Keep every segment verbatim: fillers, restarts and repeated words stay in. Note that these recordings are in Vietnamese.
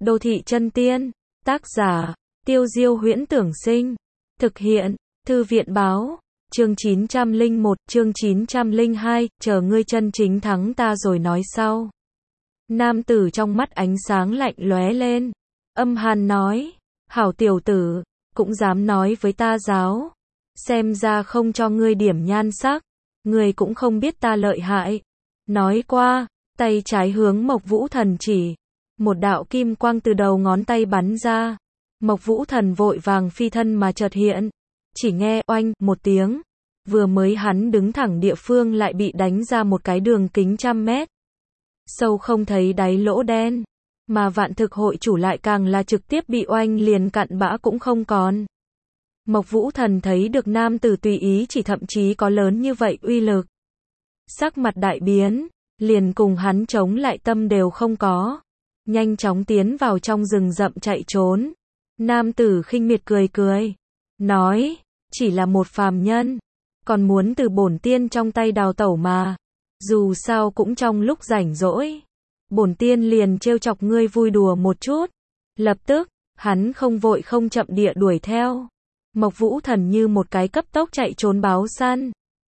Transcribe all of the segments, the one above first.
Đô thị chân tiên, tác giả, Tiêu Diêu Huyễn Tưởng Sinh, thực hiện, Thư viện báo, chương chín trăm lẻ một, chương chín trăm lẻ hai, chờ ngươi chân chính thắng ta rồi nói sau. Nam tử trong mắt ánh sáng lạnh lóe lên, âm hàn nói, hảo tiểu tử, cũng dám nói với ta giáo, xem ra không cho ngươi điểm nhan sắc, ngươi cũng không biết ta lợi hại. Nói qua, tay trái hướng Mộc Vũ Thần chỉ, một đạo kim quang từ đầu ngón tay bắn ra, Mộc Vũ Thần vội vàng phi thân mà chợt hiện, chỉ nghe oanh một tiếng, vừa mới hắn đứng thẳng địa phương lại bị đánh ra một cái đường kính trăm mét, sâu không thấy đáy lỗ đen, mà Vạn Thực hội chủ lại càng là trực tiếp bị oanh liền cặn bã cũng không còn. Mộc Vũ Thần thấy được nam tử tùy ý chỉ thậm chí có lớn như vậy uy lực, sắc mặt đại biến, liền cùng hắn chống lại tâm đều không có, nhanh chóng tiến vào trong rừng rậm chạy trốn. Nam tử khinh miệt cười cười, nói, chỉ là một phàm nhân, còn muốn từ bổn tiên trong tay đào tẩu mà, dù sao cũng trong lúc rảnh rỗi, bổn tiên liền trêu chọc ngươi vui đùa một chút. Lập tức, hắn không vội không chậm địa đuổi theo, Mộc Vũ Thần như một cái cấp tốc chạy trốn báo săn,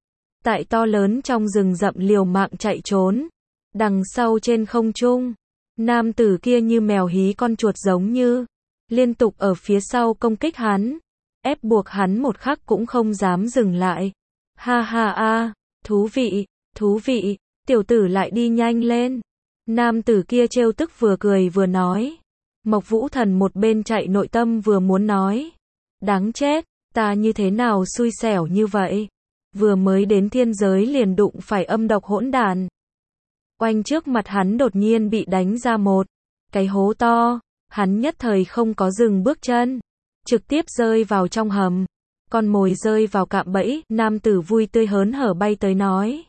tại to lớn trong rừng rậm liều mạng chạy trốn. Đằng sau trên không trung, nam tử kia như mèo hí con chuột giống như, liên tục ở phía sau công kích hắn, ép buộc hắn một khắc cũng không dám dừng lại. Ha ha a, thú vị, thú vị, tiểu tử lại đi nhanh lên. Nam tử kia trêu tức vừa cười vừa nói. Mộc Vũ Thần một bên chạy nội tâm vừa muốn nói, đáng chết, ta như thế nào xui xẻo như vậy, vừa mới đến thiên giới liền đụng phải âm độc hỗn đàn. Oanh, trước mặt hắn đột nhiên bị đánh ra một cái hố to, hắn nhất thời không có dừng bước chân, trực tiếp rơi vào trong hầm, con mồi rơi vào cạm bẫy. Nam tử vui tươi hớn hở bay tới nói,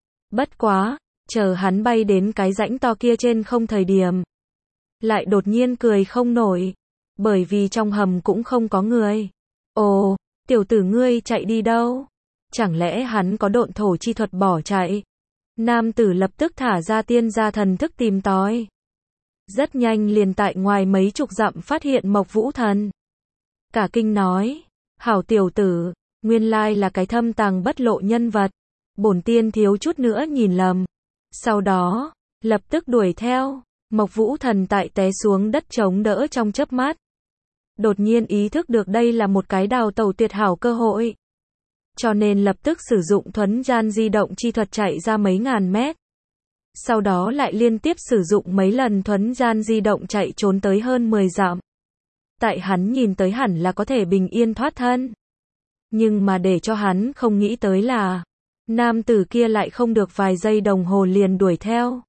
bất quá, chờ hắn bay đến cái rãnh to kia trên không thời điểm, lại đột nhiên cười không nổi, bởi vì trong hầm cũng không có người. Ồ, tiểu tử ngươi chạy đi đâu? Chẳng lẽ hắn có độn thổ chi thuật bỏ chạy? Nam tử lập tức thả ra tiên gia thần thức tìm tòi. Rất nhanh liền tại ngoài mấy chục dặm phát hiện Mộc Vũ Thần. Cả kinh nói, hảo tiểu tử, nguyên lai là cái thâm tàng bất lộ nhân vật, bổn tiên thiếu chút nữa nhìn lầm. Sau đó, lập tức đuổi theo, Mộc Vũ Thần tại té xuống đất chống đỡ trong chớp mắt. Đột nhiên ý thức được đây là một cái đào tẩu tuyệt hảo cơ hội, cho nên lập tức sử dụng thuấn gian di động chi thuật chạy ra mấy ngàn mét. Sau đó lại liên tiếp sử dụng mấy lần thuấn gian di động chạy trốn tới hơn mười dặm. Tại hắn nhìn tới hẳn là có thể bình yên thoát thân. Nhưng mà để cho hắn không nghĩ tới là, nam tử kia lại không được vài giây đồng hồ liền đuổi theo.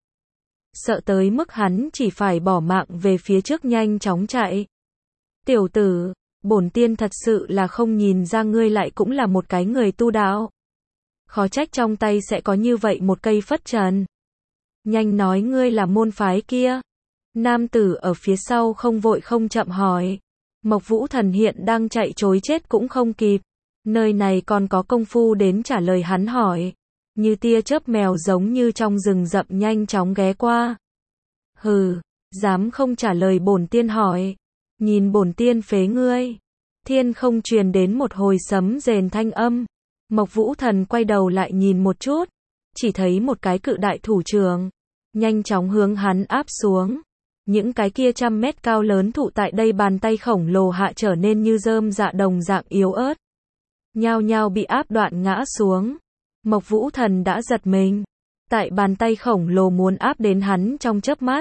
Sợ tới mức hắn chỉ phải bỏ mạng về phía trước nhanh chóng chạy. Tiểu tử, bổn tiên thật sự là không nhìn ra ngươi lại cũng là một cái người tu đạo. Khó trách trong tay sẽ có như vậy một cây phất trần. Nhanh nói ngươi là môn phái kia. Nam tử ở phía sau không vội không chậm hỏi. Mộc Vũ Thần hiện đang chạy trối chết cũng không kịp. Nơi này còn có công phu đến trả lời hắn hỏi. Như tia chớp mèo giống như trong rừng rậm nhanh chóng ghé qua. Hừ, dám không trả lời bổn tiên hỏi. Nhìn bổn tiên phế ngươi. Thiên không truyền đến một hồi sấm rền thanh âm. Mộc Vũ Thần quay đầu lại nhìn một chút, chỉ thấy một cái cự đại thủ trưởng nhanh chóng hướng hắn áp xuống. Những cái kia trăm mét cao lớn thụ tại đây bàn tay khổng lồ hạ trở nên như rơm dạ đồng dạng yếu ớt, nhao nhao bị áp đoạn ngã xuống. Mộc Vũ Thần đã giật mình, tại bàn tay khổng lồ muốn áp đến hắn trong chớp mắt,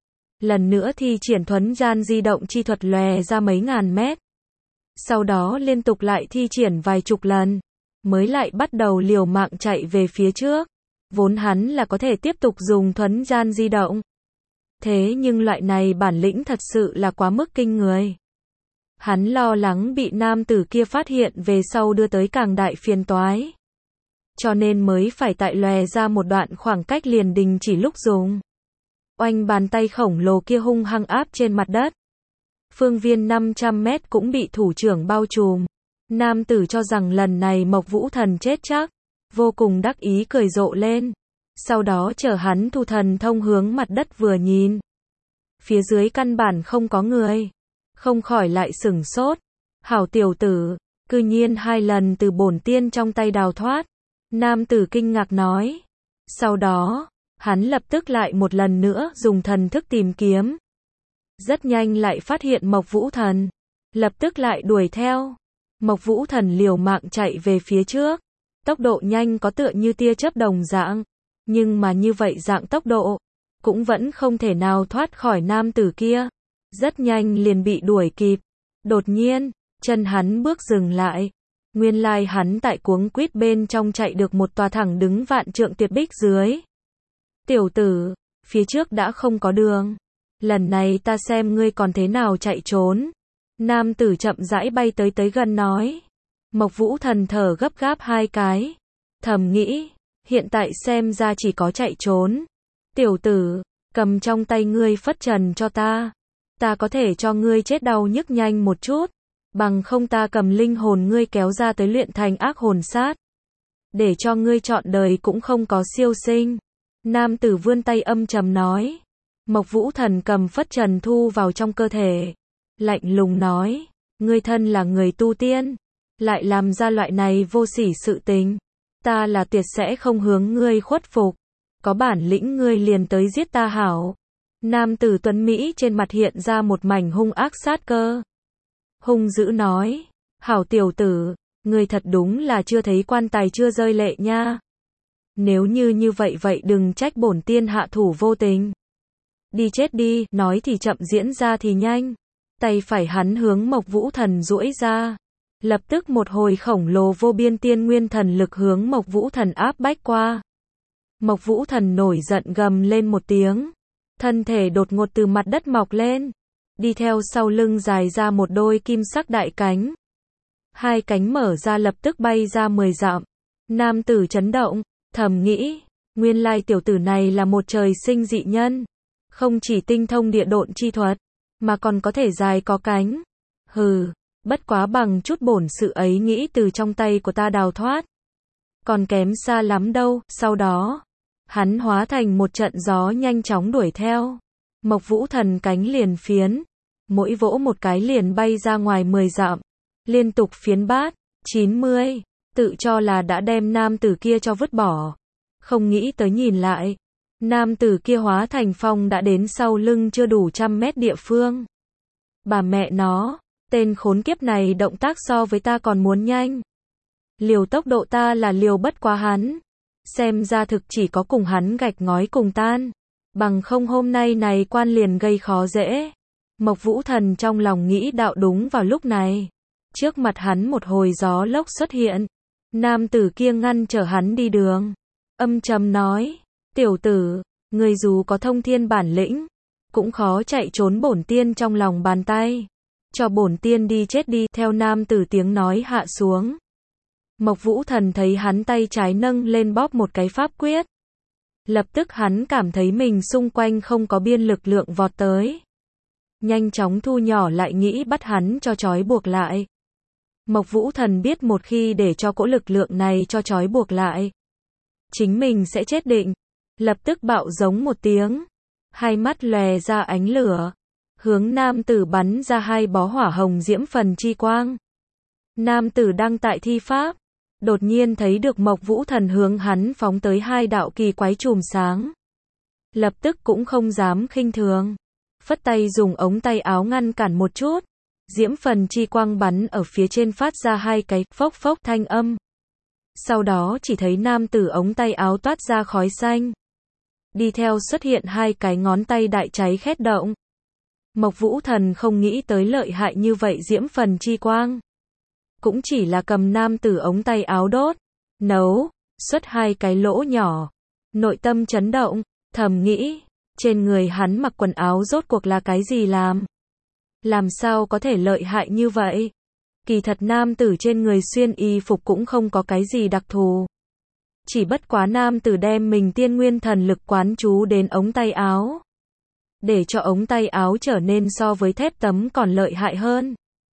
lần nữa thi triển thuấn gian di động chi thuật lòe ra mấy ngàn mét. Sau đó liên tục lại thi triển vài chục lần, mới lại bắt đầu liều mạng chạy về phía trước. Vốn hắn là có thể tiếp tục dùng thuấn gian di động. Thế nhưng loại này bản lĩnh thật sự là quá mức kinh người. Hắn lo lắng bị nam tử kia phát hiện về sau đưa tới càng đại phiền toái. Cho nên mới phải tại lòe ra một đoạn khoảng cách liền đình chỉ lúc dùng. Oanh, bàn tay khổng lồ kia hung hăng áp trên mặt đất. Phương viên năm trăm mét cũng bị thủ trưởng bao trùm. Nam tử cho rằng lần này Mộc Vũ Thần chết chắc, vô cùng đắc ý cười rộ lên. Sau đó chờ hắn thu thần thông hướng mặt đất vừa nhìn. phía dưới căn bản không có người. Không khỏi lại sửng sốt. Hảo tiểu tử, cư nhiên hai lần từ bổn tiên trong tay đào thoát. Nam tử kinh ngạc nói. Sau đó, hắn lập tức lại một lần nữa dùng thần thức tìm kiếm. Rất nhanh lại phát hiện Mộc Vũ Thần. Lập tức lại đuổi theo. Mộc Vũ Thần liều mạng chạy về phía trước. Tốc độ nhanh có tựa như tia chớp đồng dạng. Nhưng mà như vậy dạng tốc độ, cũng vẫn không thể nào thoát khỏi nam tử kia. Rất nhanh liền bị đuổi kịp. Đột nhiên, chân hắn bước dừng lại. Nguyên lai hắn tại cuống quýt bên trong chạy được một tòa thẳng đứng vạn trượng tuyệt bích dưới. Tiểu tử, phía trước đã không có đường. Lần này ta xem ngươi còn thế nào chạy trốn. Nam tử chậm rãi bay tới tới gần nói. Mộc Vũ Thần thở gấp gáp hai cái. Thầm nghĩ, hiện tại xem ra chỉ có chạy trốn. Tiểu tử, cầm trong tay ngươi phất trần cho ta. Ta có thể cho ngươi chết đau nhức nhanh một chút. Bằng không ta cầm linh hồn ngươi kéo ra tới luyện thành ác hồn sát. Để cho ngươi trọn đời cũng không có siêu sinh. Nam tử vươn tay âm trầm nói. Mộc Vũ Thần cầm phất trần thu vào trong cơ thể. Lạnh lùng nói. Ngươi thân là người tu tiên. Lại làm ra loại này vô sỉ sự tình. Ta là tuyệt sẽ không hướng ngươi khuất phục. Có bản lĩnh ngươi liền tới giết ta hảo. Nam tử tuấn Mỹ trên mặt hiện ra một mảnh hung ác sát cơ. Hung dữ nói. Hảo tiểu tử, ngươi thật đúng là chưa thấy quan tài chưa rơi lệ nha. Nếu như như vậy vậy đừng trách bổn tiên hạ thủ vô tình. Đi chết đi, nói thì chậm diễn ra thì nhanh. Tay phải hắn hướng Mộc Vũ Thần duỗi ra. Lập tức một hồi khổng lồ vô biên tiên nguyên thần lực hướng Mộc Vũ Thần áp bách qua. Mộc Vũ Thần nổi giận gầm lên một tiếng. Thân thể đột ngột từ mặt đất mọc lên. Đi theo sau lưng dài ra một đôi kim sắc đại cánh. Hai cánh mở ra lập tức bay ra mười dặm. Nam tử chấn động, thầm nghĩ. Nguyên lai tiểu tử này là một trời sinh dị nhân. Không chỉ tinh thông địa độn chi thuật, mà còn có thể dài có cánh. Hừ, bất quá bằng chút bổn sự ấy nghĩ từ trong tay của ta đào thoát. Còn kém xa lắm đâu, sau đó. Hắn hóa thành một trận gió nhanh chóng đuổi theo. Mộc Vũ Thần cánh liền phiến. Mỗi vỗ một cái liền bay ra ngoài mười dặm. Liên tục phiến bát, chín mươi. Tự cho là đã đem nam tử kia cho vứt bỏ. Không nghĩ tới nhìn lại. Nam tử kia hóa thành phong đã đến sau lưng chưa đủ trăm mét địa phương. Bà mẹ nó, tên khốn kiếp này động tác so với ta còn muốn nhanh. Liều tốc độ ta là liều bất quá hắn. Xem ra thực chỉ có cùng hắn gạch ngói cùng tan. Bằng không hôm nay này quan liền gây khó dễ. Mộc Vũ Thần trong lòng nghĩ đạo đúng vào lúc này. Trước mặt hắn một hồi gió lốc xuất hiện. Nam tử kia ngăn trở hắn đi đường. Âm trầm nói. Tiểu tử, người dù có thông thiên bản lĩnh. Cũng khó chạy trốn bổn tiên trong lòng bàn tay. Cho bổn tiên đi chết đi. Theo nam tử tiếng nói hạ xuống. Mộc Vũ Thần thấy hắn tay trái nâng lên bóp một cái pháp quyết. Lập tức hắn cảm thấy mình xung quanh không có biên lực lượng vọt tới. Nhanh chóng thu nhỏ lại nghĩ bắt hắn cho trói buộc lại. Mộc Vũ Thần biết một khi để cho cỗ lực lượng này cho trói buộc lại. Chính mình sẽ chết định. Lập tức bạo giống một tiếng. Hai mắt lòe ra ánh lửa. Hướng nam tử bắn ra hai bó hỏa hồng diễm phần chi quang. Nam tử đang tại thi pháp. Đột nhiên thấy được Mộc Vũ Thần hướng hắn phóng tới hai đạo kỳ quái chùm sáng. Lập tức cũng không dám khinh thường. Phất tay dùng ống tay áo ngăn cản một chút. Diễm phần chi quang bắn ở phía trên phát ra hai cái phốc phốc thanh âm. Sau đó chỉ thấy nam tử ống tay áo toát ra khói xanh. Đi theo xuất hiện hai cái ngón tay đại cháy khét động. Mộc Vũ Thần không nghĩ tới lợi hại như vậy diễm phần chi quang. Cũng chỉ là cầm nam tử ống tay áo đốt, nấu, xuất hai cái lỗ nhỏ. Nội tâm chấn động, thầm nghĩ, trên người hắn mặc quần áo rốt cuộc là cái gì làm? Làm sao có thể lợi hại như vậy? Kỳ thật nam tử trên người xuyên y phục cũng không có cái gì đặc thù. Chỉ bất quá nam tử đem mình tiên nguyên thần lực quán chú đến ống tay áo. Để cho ống tay áo trở nên so với thép tấm còn lợi hại hơn.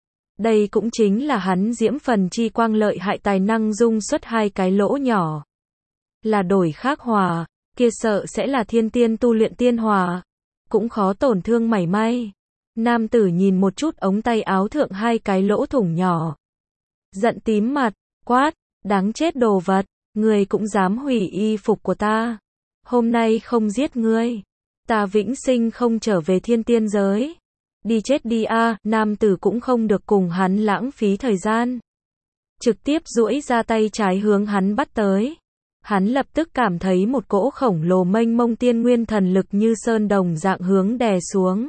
Đây cũng chính là hắn diễm phần chi quang lợi hại tài năng dung xuất hai cái lỗ nhỏ. Là đổi khác hỏa, kia sợ sẽ là thiên tiên tu luyện tiên hỏa. cũng khó tổn thương mảy may. Nam tử nhìn một chút ống tay áo thượng hai cái lỗ thủng nhỏ. Giận tím mặt, quát, đáng chết đồ vật, ngươi cũng dám hủy y phục của ta. Hôm nay không giết ngươi, ta vĩnh sinh không trở về thiên tiên giới. Đi chết đi a, à, nam tử cũng không được cùng hắn lãng phí thời gian. Trực tiếp duỗi ra tay trái hướng hắn bắt tới. Hắn lập tức cảm thấy một cỗ khổng lồ mênh mông tiên nguyên thần lực như sơn đồng dạng hướng đè xuống.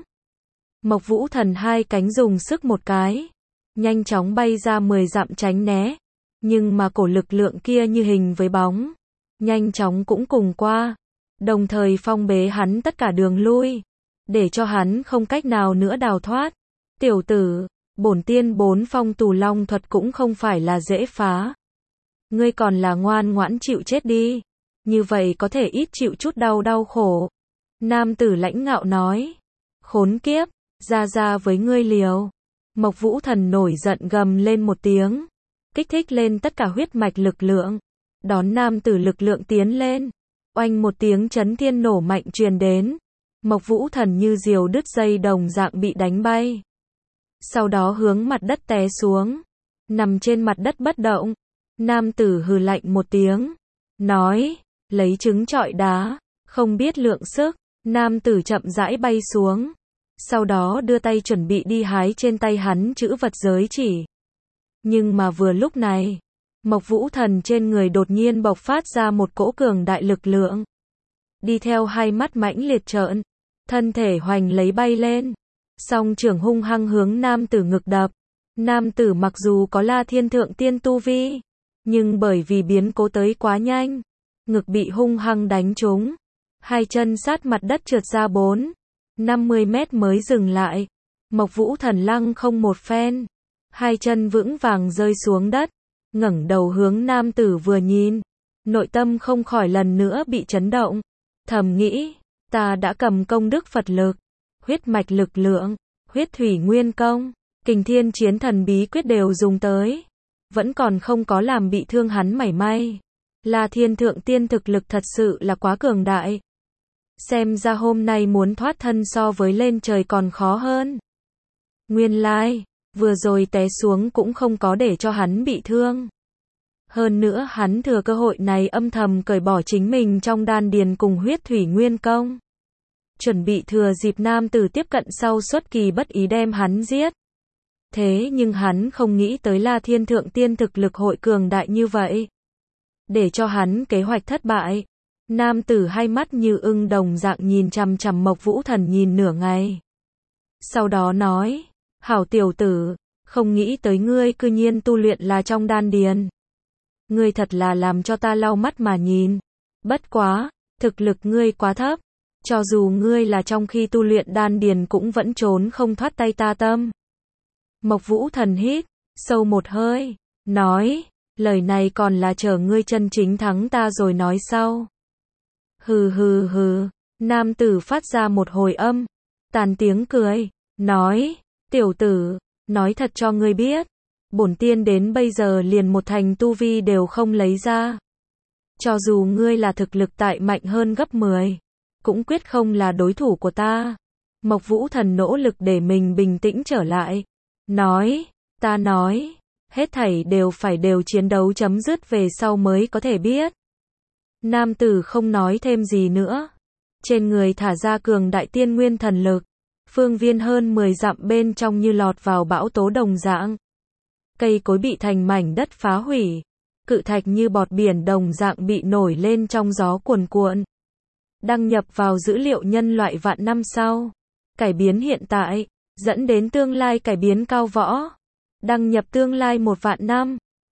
Mộc Vũ Thần hai cánh dùng sức một cái, nhanh chóng bay ra mười dặm tránh né, nhưng mà cổ lực lượng kia như hình với bóng, nhanh chóng cũng cùng qua, đồng thời phong bế hắn tất cả đường lui, để cho hắn không cách nào nữa đào thoát. Tiểu tử, bổn tiên bốn phong tù long thuật cũng không phải là dễ phá. Ngươi còn là ngoan ngoãn chịu chết đi, như vậy có thể ít chịu chút đau đau khổ. Nam tử lãnh ngạo nói, khốn kiếp, ra ra với ngươi liều. Mộc Vũ Thần nổi giận gầm lên một tiếng, kích thích lên tất cả huyết mạch lực lượng, đón nam tử lực lượng tiến lên. Oanh một tiếng chấn thiên nổ mạnh truyền đến, Mộc Vũ Thần như diều đứt dây đồng dạng bị đánh bay. Sau đó hướng mặt đất té xuống, nằm trên mặt đất bất động. Nam tử hừ lạnh một tiếng, nói, lấy trứng trọi đá, không biết lượng sức. Nam tử chậm rãi bay xuống, sau đó đưa tay chuẩn bị đi hái trên tay hắn chữ vật giới chỉ. Nhưng mà vừa lúc này, Mộc Vũ Thần trên người đột nhiên bộc phát ra một cỗ cường đại lực lượng. Đi theo hai mắt mãnh liệt trợn, thân thể hoành lấy bay lên, song trưởng hung hăng hướng nam tử ngực đập. Nam tử mặc dù có La Thiên Thượng Tiên tu vi, nhưng bởi vì biến cố tới quá nhanh, ngực bị hung hăng đánh trúng, hai chân sát mặt đất trượt ra bốn, năm mươi mét mới dừng lại. Mộc Vũ Thần lăng không một phen, hai chân vững vàng rơi xuống đất, ngẩng đầu hướng nam tử vừa nhìn, nội tâm không khỏi lần nữa bị chấn động, thầm nghĩ, ta đã cầm công đức Phật lực, huyết mạch lực lượng, huyết thủy nguyên công, kình thiên chiến thần bí quyết đều dùng tới, vẫn còn không có làm bị thương hắn mảy may. La Thiên Thượng Tiên thực lực thật sự là quá cường đại. Xem ra hôm nay muốn thoát thân so với lên trời còn khó hơn. Nguyên lai, vừa rồi té xuống cũng không có để cho hắn bị thương. Hơn nữa hắn thừa cơ hội này âm thầm cởi bỏ chính mình trong đan điền cùng huyết thủy nguyên công. Chuẩn bị thừa dịp nam tử tiếp cận sau xuất kỳ bất ý đem hắn giết. Thế nhưng hắn không nghĩ tới La Thiên Thượng Tiên thực lực hội cường đại như vậy. Để cho hắn kế hoạch thất bại. Nam tử hai mắt như ưng đồng dạng nhìn chằm chằm Mộc Vũ Thần nhìn nửa ngày. Sau đó nói, hảo tiểu tử, không nghĩ tới ngươi cư nhiên tu luyện là trong đan điền. Ngươi thật là làm cho ta lau mắt mà nhìn. Bất quá, thực lực ngươi quá thấp. Cho dù ngươi là trong khi tu luyện đan điền cũng vẫn trốn không thoát tay ta tâm. Mộc Vũ Thần hít sâu một hơi, nói, lời này còn là chờ ngươi chân chính thắng ta rồi nói sau. Hừ hừ hừ, nam tử phát ra một hồi âm, tàn tiếng cười, nói, tiểu tử, nói thật cho ngươi biết, bổn tiên đến bây giờ liền một thành tu vi đều không lấy ra. Cho dù ngươi là thực lực tại mạnh hơn gấp mười, cũng quyết không là đối thủ của ta. Mộc Vũ Thần nỗ lực để mình bình tĩnh trở lại, nói, ta nói, hết thảy đều phải đều chiến đấu chấm dứt về sau mới có thể biết. Nam tử không nói thêm gì nữa, trên người thả ra cường đại tiên nguyên thần lực, phương viên hơn mười dặm bên trong như lọt vào bão tố đồng dạng. Cây cối bị thành mảnh đất phá hủy, cự thạch như bọt biển đồng dạng bị nổi lên trong gió cuồn cuộn. Đăng nhập vào dữ liệu nhân loại vạn năm sau, cải biến hiện tại, dẫn đến tương lai cải biến cao võ. Đăng nhập tương lai một vạn năm.